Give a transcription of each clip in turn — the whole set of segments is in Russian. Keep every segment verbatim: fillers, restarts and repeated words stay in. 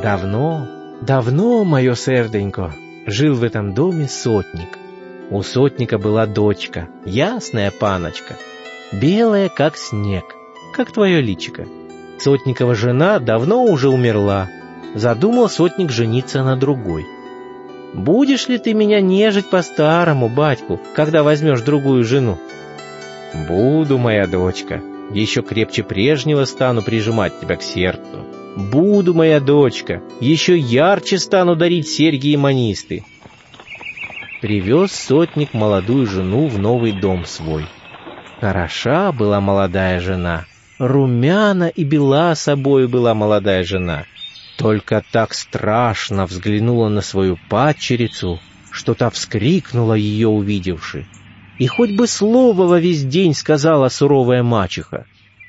Давно, давно, мое серденько, жил в этом доме сотник. У сотника была дочка, ясная паночка, белая, как снег, как твое личико. Сотникова жена давно уже умерла. Задумал сотник жениться на другой. «Будешь ли ты меня нежить по-старому, батьку, когда возьмешь другую жену?» «Буду, моя дочка, еще крепче прежнего стану прижимать тебя к сердцу. Буду, моя дочка, еще ярче стану дарить серьги и манисты». Привез сотник молодую жену в новый дом свой. Хороша была молодая жена, румяна и бела собою была молодая жена. Только так страшно взглянула на свою падчерицу, что та вскрикнула ее увидевши. И хоть бы слово во весь день сказала суровая мачеха.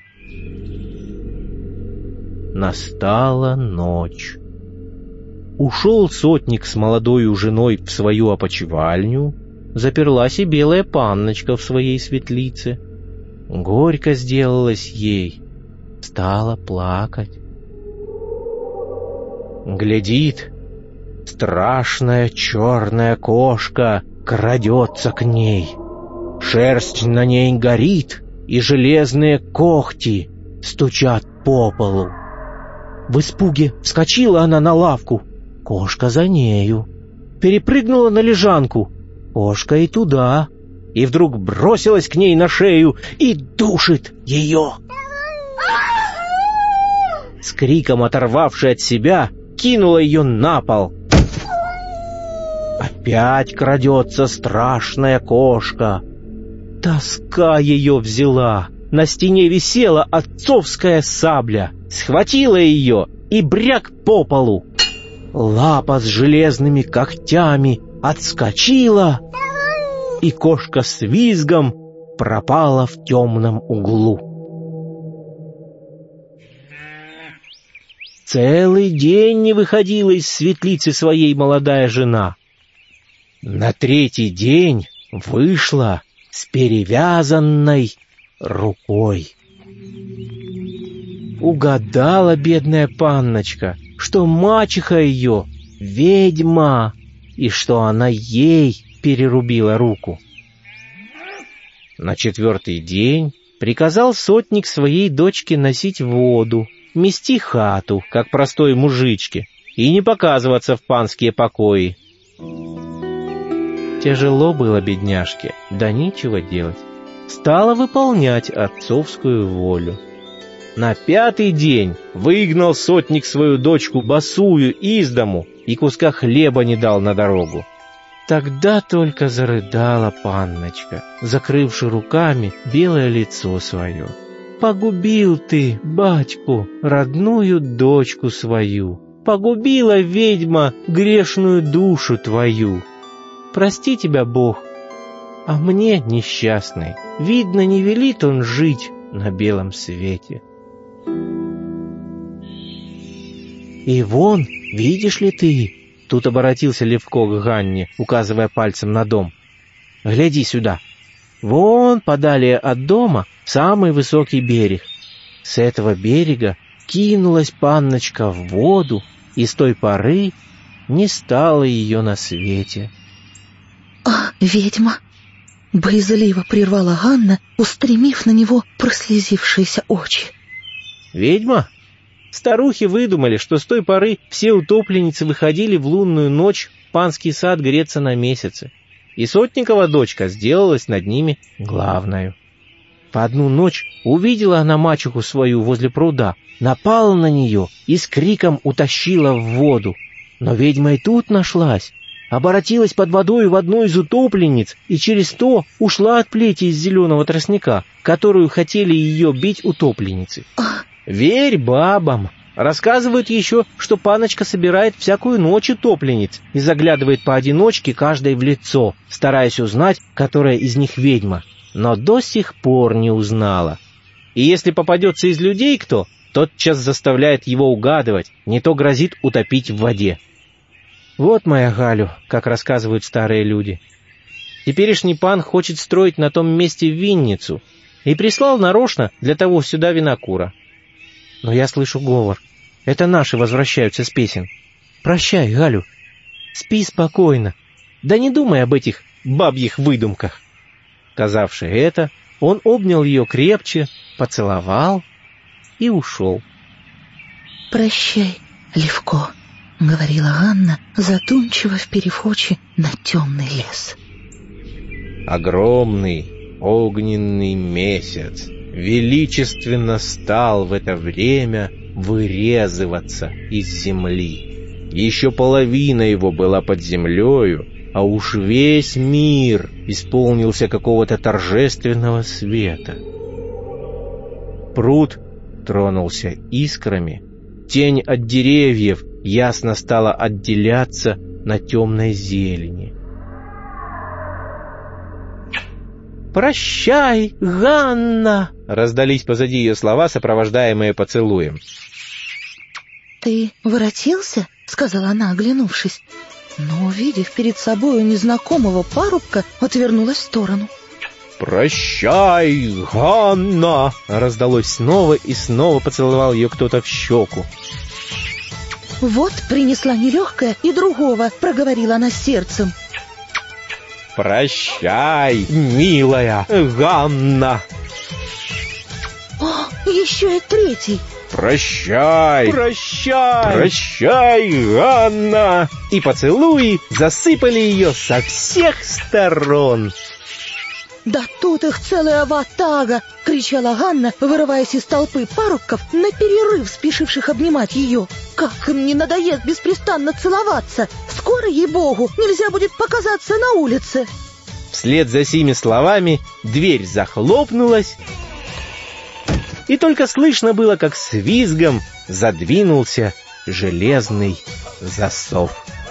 Настала ночь. Ушел сотник с молодою женой в свою опочивальню, заперлась и белая панночка в своей светлице. Горько сделалось ей, стала плакать. Глядит, страшная черная кошка крадется к ней. Шерсть на ней горит, и железные когти стучат по полу. В испуге вскочила она на лавку, кошка за нею. Перепрыгнула на лежанку, кошка и туда. И вдруг бросилась к ней на шею и душит ее. С криком оторвавши от себя, кинула ее на пол. Опять крадется страшная кошка. Тоска ее взяла. На стене висела отцовская сабля. Схватила ее и бряк по полу. Лапа с железными когтями отскочила, и кошка с визгом пропала в темном углу. Целый день не выходила из светлицы своей молодая жена. На третий день вышла с перевязанной рукой. Угадала бедная панночка, что мачеха ее ведьма, и что она ей перерубила руку. На четвертый день приказал сотник своей дочке носить воду, мести хату, как простой мужичке, и не показываться в панские покои. Тяжело было бедняжке, да нечего делать. Стала выполнять отцовскую волю. На пятый день выгнал сотник свою дочку босую из дому и куска хлеба не дал на дорогу. Тогда только зарыдала панночка, закрывши руками белое лицо свое. «Погубил ты, батьку, родную дочку свою, погубила ведьма грешную душу твою. Прости тебя, Бог, а мне, несчастной, видно, не велит он жить на белом свете». «И вон, видишь ли ты?» Тут обратился Левко к Ганне, указывая пальцем на дом. «Гляди сюда. Вон, подалее от дома, самый высокий берег. С этого берега кинулась панночка в воду, и с той поры не стало ее на свете». «А, ведьма!» — боязливо прервала Ганна, устремив на него прослезившиеся очи. «Ведьма? Старухи выдумали, что с той поры все утопленницы выходили в лунную ночь в панский сад греться на месяце, и сотникова дочка сделалась над ними главною. В одну ночь увидела она мачеху свою возле пруда, напала на нее и с криком утащила в воду. Но ведьма и тут нашлась, оборотилась под водой в одну из утопленниц и через то ушла от плети из зеленого тростника, которую хотели ее бить утопленницы. Верь бабам! Рассказывают еще, что паночка собирает всякую ночь утопленниц и заглядывает поодиночке каждой в лицо, стараясь узнать, которая из них ведьма, но до сих пор не узнала. И если попадется из людей кто, тотчас заставляет его угадывать, не то грозит утопить в воде. Вот, моя Галю, как рассказывают старые люди. Теперешний пан хочет строить на том месте винницу и прислал нарочно для того сюда винокура. Но я слышу говор. Это наши возвращаются с песен. Прощай, Галю. Спи спокойно. Да не думай об этих бабьих выдумках». Сказавши это, он обнял ее крепче, поцеловал и ушел. «Прощай, Левко», — говорила Ганна, задумчиво вперев очи на темный лес. Огромный огненный месяц величественно стал в это время вырезываться из земли. Еще половина его была под землею, а уж весь мир исполнился какого-то торжественного света. Пруд тронулся искрами, тень от деревьев ясно стала отделяться на темной зелени. «Прощай, Ганна!» — раздались позади ее слова, сопровождаемые поцелуем. «Ты воротился?» — сказала она, оглянувшись. Но, увидев перед собою незнакомого парубка, отвернулась в сторону. «Прощай, Ганна!» — раздалось снова, и снова поцеловал ее кто-то в щеку. «Вот принесла нелегкая и другого», — проговорила она сердцем. «Прощай, милая Ганна!» «О, еще и третий!» «Прощай! Прощай! Прощай, Ганна!» И поцелуи засыпали ее со всех сторон. «Да тут их целая ватага!» — кричала Ганна, вырываясь из толпы парубков, наперерыв спешивших обнимать ее. «Как им не надоест беспрестанно целоваться! Скоро, ей-богу, нельзя будет показаться на улице!» Вслед за сими словами дверь захлопнулась, и только слышно было, как с визгом задвинулся железный засов.